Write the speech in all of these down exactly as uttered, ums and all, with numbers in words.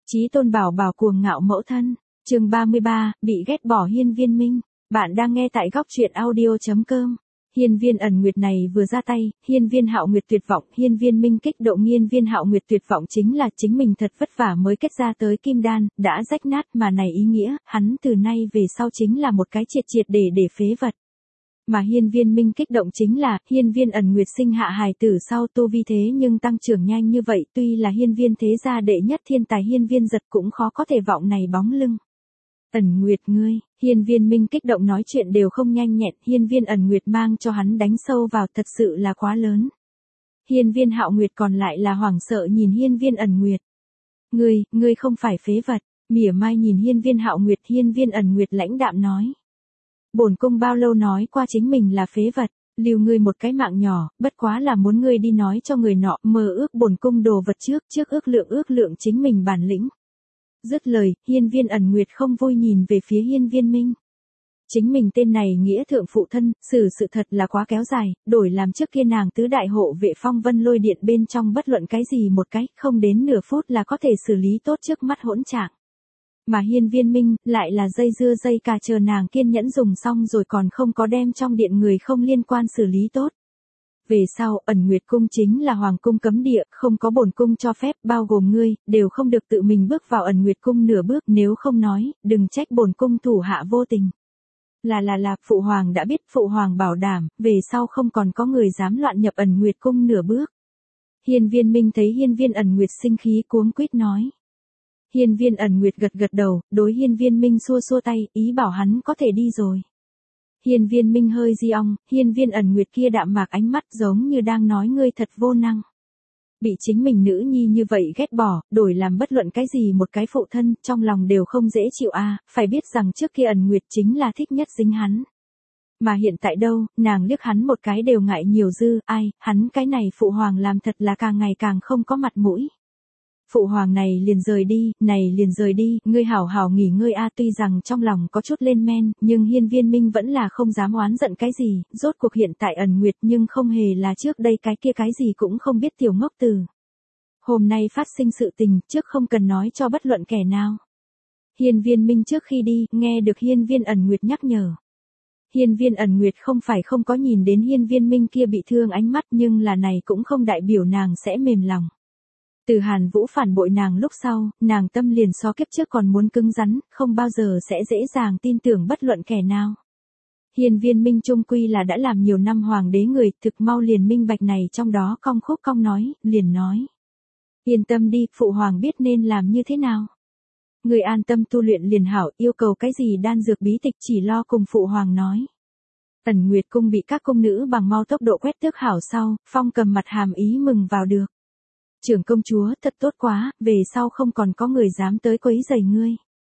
Chí tôn bảo bảo cuồng ngạo mẫu thân, chương ba mươi ba, bị ghét bỏ Hiên Viên Minh. Bạn đang nghe tại góc truyện audio.com. Hiên Viên ẩn nguyệt này vừa ra tay, Hiên Viên Hạo Nguyệt tuyệt vọng, Hiên Viên Minh kích động. Hiên Viên Hạo Nguyệt tuyệt vọng chính là chính mình thật vất vả mới kết ra tới kim đan, đã rách nát mà này ý nghĩa, hắn từ nay về sau chính là một cái triệt triệt để để phế vật. Mà Hiên Viên Minh kích động chính là, Hiên Viên ẩn nguyệt sinh hạ hài tử sau tu vi thế nhưng tăng trưởng nhanh như vậy, tuy là hiên viên thế gia đệ nhất thiên tài Hiên Viên Giật cũng khó có thể vọng này bóng lưng. Ẩn nguyệt ngươi, Hiên Viên Minh kích động nói chuyện đều không nhanh nhẹn, Hiên Viên ẩn nguyệt mang cho hắn đánh sâu vào thật sự là quá lớn. Hiên Viên Hạo Nguyệt còn lại là hoảng sợ nhìn Hiên Viên ẩn nguyệt. Ngươi, ngươi không phải phế vật, mỉa mai nhìn Hiên Viên Hạo Nguyệt. Hiên Viên ẩn nguyệt lãnh đạm nói. Bổn cung bao lâu nói qua chính mình là phế vật, lưu ngươi một cái mạng nhỏ, bất quá là muốn ngươi đi nói cho người nọ, mơ ước bổn cung đồ vật trước, trước ước lượng ước lượng chính mình bản lĩnh. Dứt lời, Hiên Viên ẩn nguyệt không vui nhìn về phía Hiên Viên Minh. Chính mình tên này nghĩa thượng phụ thân, xử sự thật là quá kéo dài, đổi làm trước kia nàng tứ đại hộ vệ phong vân lôi điện bên trong bất luận cái gì một cái, không đến nửa phút là có thể xử lý tốt trước mắt hỗn trạng. Mà Hiên Viên Minh, lại là dây dưa dây cà chờ nàng kiên nhẫn dùng xong rồi còn không có đem trong điện người không liên quan xử lý tốt. Về sau, ẩn nguyệt cung chính là hoàng cung cấm địa, không có bổn cung cho phép, bao gồm ngươi, đều không được tự mình bước vào ẩn nguyệt cung nửa bước, nếu không nói, đừng trách bổn cung thủ hạ vô tình. Là là là, phụ hoàng đã biết, phụ hoàng bảo đảm, về sau không còn có người dám loạn nhập ẩn nguyệt cung nửa bước. Hiên Viên Minh thấy Hiên Viên ẩn nguyệt sinh khí cuống quýt nói. Hiên Viên ẩn nguyệt gật gật đầu, đối Hiên Viên Minh xua xua tay, ý bảo hắn có thể đi rồi. Hiên Viên Minh hơi di ong, Hiên Viên ẩn nguyệt kia đạm mạc ánh mắt giống như đang nói ngươi thật vô năng. Bị chính mình nữ nhi như vậy ghét bỏ, đổi làm bất luận cái gì một cái phụ thân, trong lòng đều không dễ chịu a, à, phải biết rằng trước kia ẩn nguyệt chính là thích nhất dính hắn. Mà hiện tại đâu, nàng liếc hắn một cái đều ngại nhiều dư, ai, hắn cái này phụ hoàng làm thật là càng ngày càng không có mặt mũi. Phụ hoàng này liền rời đi, này liền rời đi, ngươi hảo hảo nghỉ ngơi a. Tuy rằng trong lòng có chút lên men, nhưng Hiên Viên Minh vẫn là không dám oán giận cái gì, rốt cuộc hiện tại ẩn nguyệt nhưng không hề là trước đây cái kia cái gì cũng không biết tiểu ngốc từ. Hôm nay phát sinh sự tình, trước không cần nói cho bất luận kẻ nào. Hiên Viên Minh trước khi đi, nghe được Hiên Viên ẩn nguyệt nhắc nhở. Hiên Viên ẩn nguyệt không phải không có nhìn đến Hiên Viên Minh kia bị thương ánh mắt, nhưng là này cũng không đại biểu nàng sẽ mềm lòng. Từ Hàn Vũ phản bội nàng lúc sau, nàng tâm liền so kiếp trước còn muốn cứng rắn, không bao giờ sẽ dễ dàng tin tưởng bất luận kẻ nào. Hiên Viên Minh chung quy là đã làm nhiều năm hoàng đế người, thực mau liền minh bạch này trong đó cong khúc cong nói, liền nói. Yên tâm đi, phụ hoàng biết nên làm như thế nào. Người an tâm tu luyện liền hảo, yêu cầu cái gì đan dược bí tịch chỉ lo cùng phụ hoàng nói. Ẩn Nguyệt cung bị các cung nữ bằng mau tốc độ quét tước hảo sau, Phong Cầm mặt hàm ý mừng vào được. Trưởng công chúa, thật tốt quá, về sau không còn có người dám tới quấy rầy ngươi.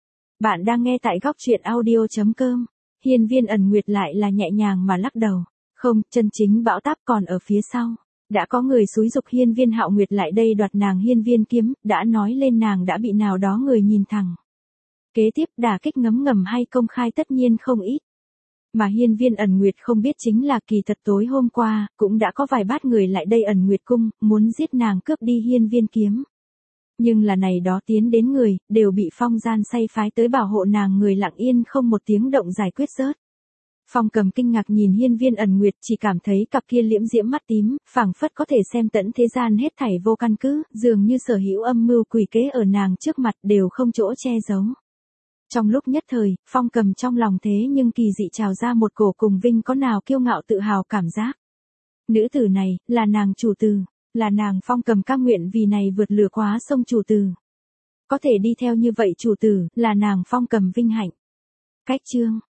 Bạn đang nghe tại góc truyện audio.com. Hiên Viên ẩn nguyệt lại là nhẹ nhàng mà lắc đầu. Không, chân chính bão táp còn ở phía sau. Đã có người xúi giục Hiên Viên Hạo Nguyệt lại đây đoạt nàng hiên viên kiếm, đã nói lên nàng đã bị nào đó người nhìn thẳng. Kế tiếp đả kích ngấm ngầm hay công khai tất nhiên không ít. Mà Hiên Viên ẩn nguyệt không biết chính là kỳ thật tối hôm qua, cũng đã có vài bát người lại đây ẩn nguyệt cung, muốn giết nàng cướp đi hiên viên kiếm. Nhưng là này đó tiến đến người, đều bị Phong gian say phái tới bảo hộ nàng người lặng yên không một tiếng động giải quyết rớt. Phong Cầm kinh ngạc nhìn Hiên Viên ẩn nguyệt, chỉ cảm thấy cặp kia liễm diễm mắt tím, phảng phất có thể xem tận thế gian hết thảy vô căn cứ, dường như sở hữu âm mưu quỷ kế ở nàng trước mặt đều không chỗ che giấu. Trong lúc nhất thời, Phong Cầm trong lòng thế nhưng kỳ dị trào ra một cổ cùng vinh có nào kiêu ngạo tự hào cảm giác. Nữ tử này, là nàng chủ tử, là nàng Phong Cầm cam nguyện vì này vượt lửa quá sông chủ tử. Có thể đi theo như vậy chủ tử, là nàng Phong Cầm vinh hạnh. Cách chương.